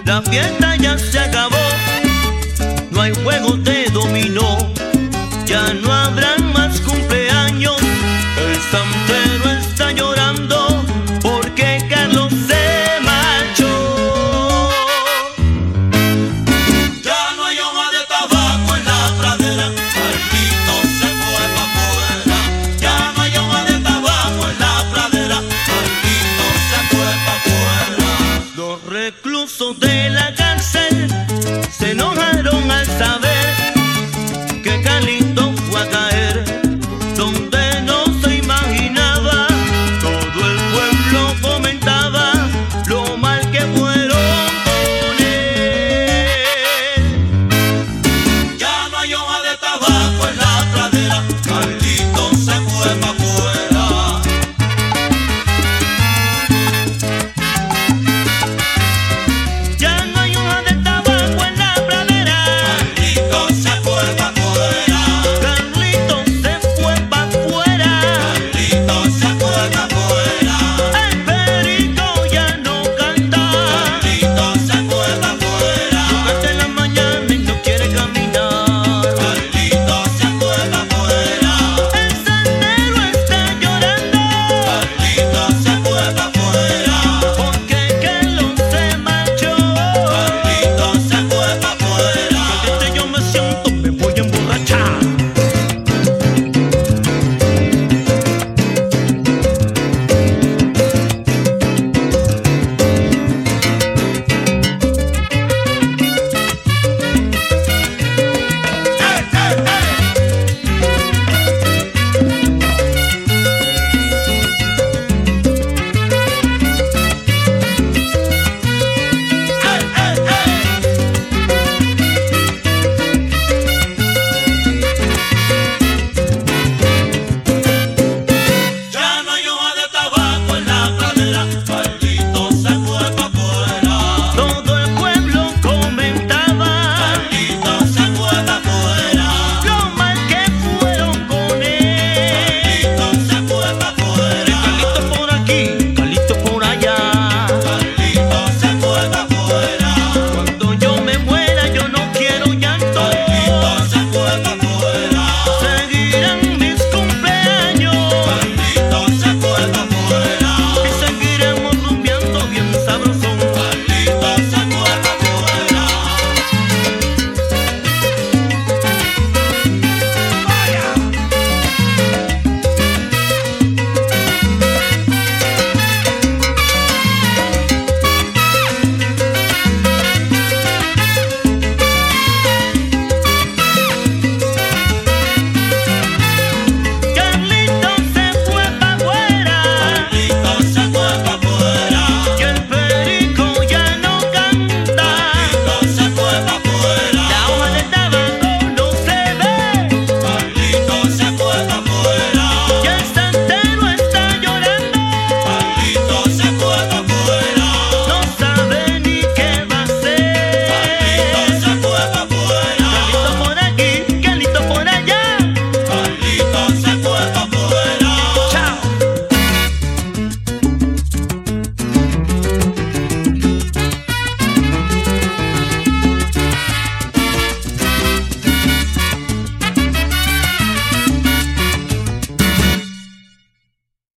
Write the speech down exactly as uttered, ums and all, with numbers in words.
La fiesta ya se acabó, no hay juegos de dominó, ya no habrán más cumpleaños. El santero está llorando porque Carlos se marchó. Ya no hay hoja de tabaco en la pradera, Marquito se fue pa' fuera. Ya no hay hoja de tabaco en la pradera, Marquito se fue pa' fuera. Los reclusos de la cárcel se enojaron al saber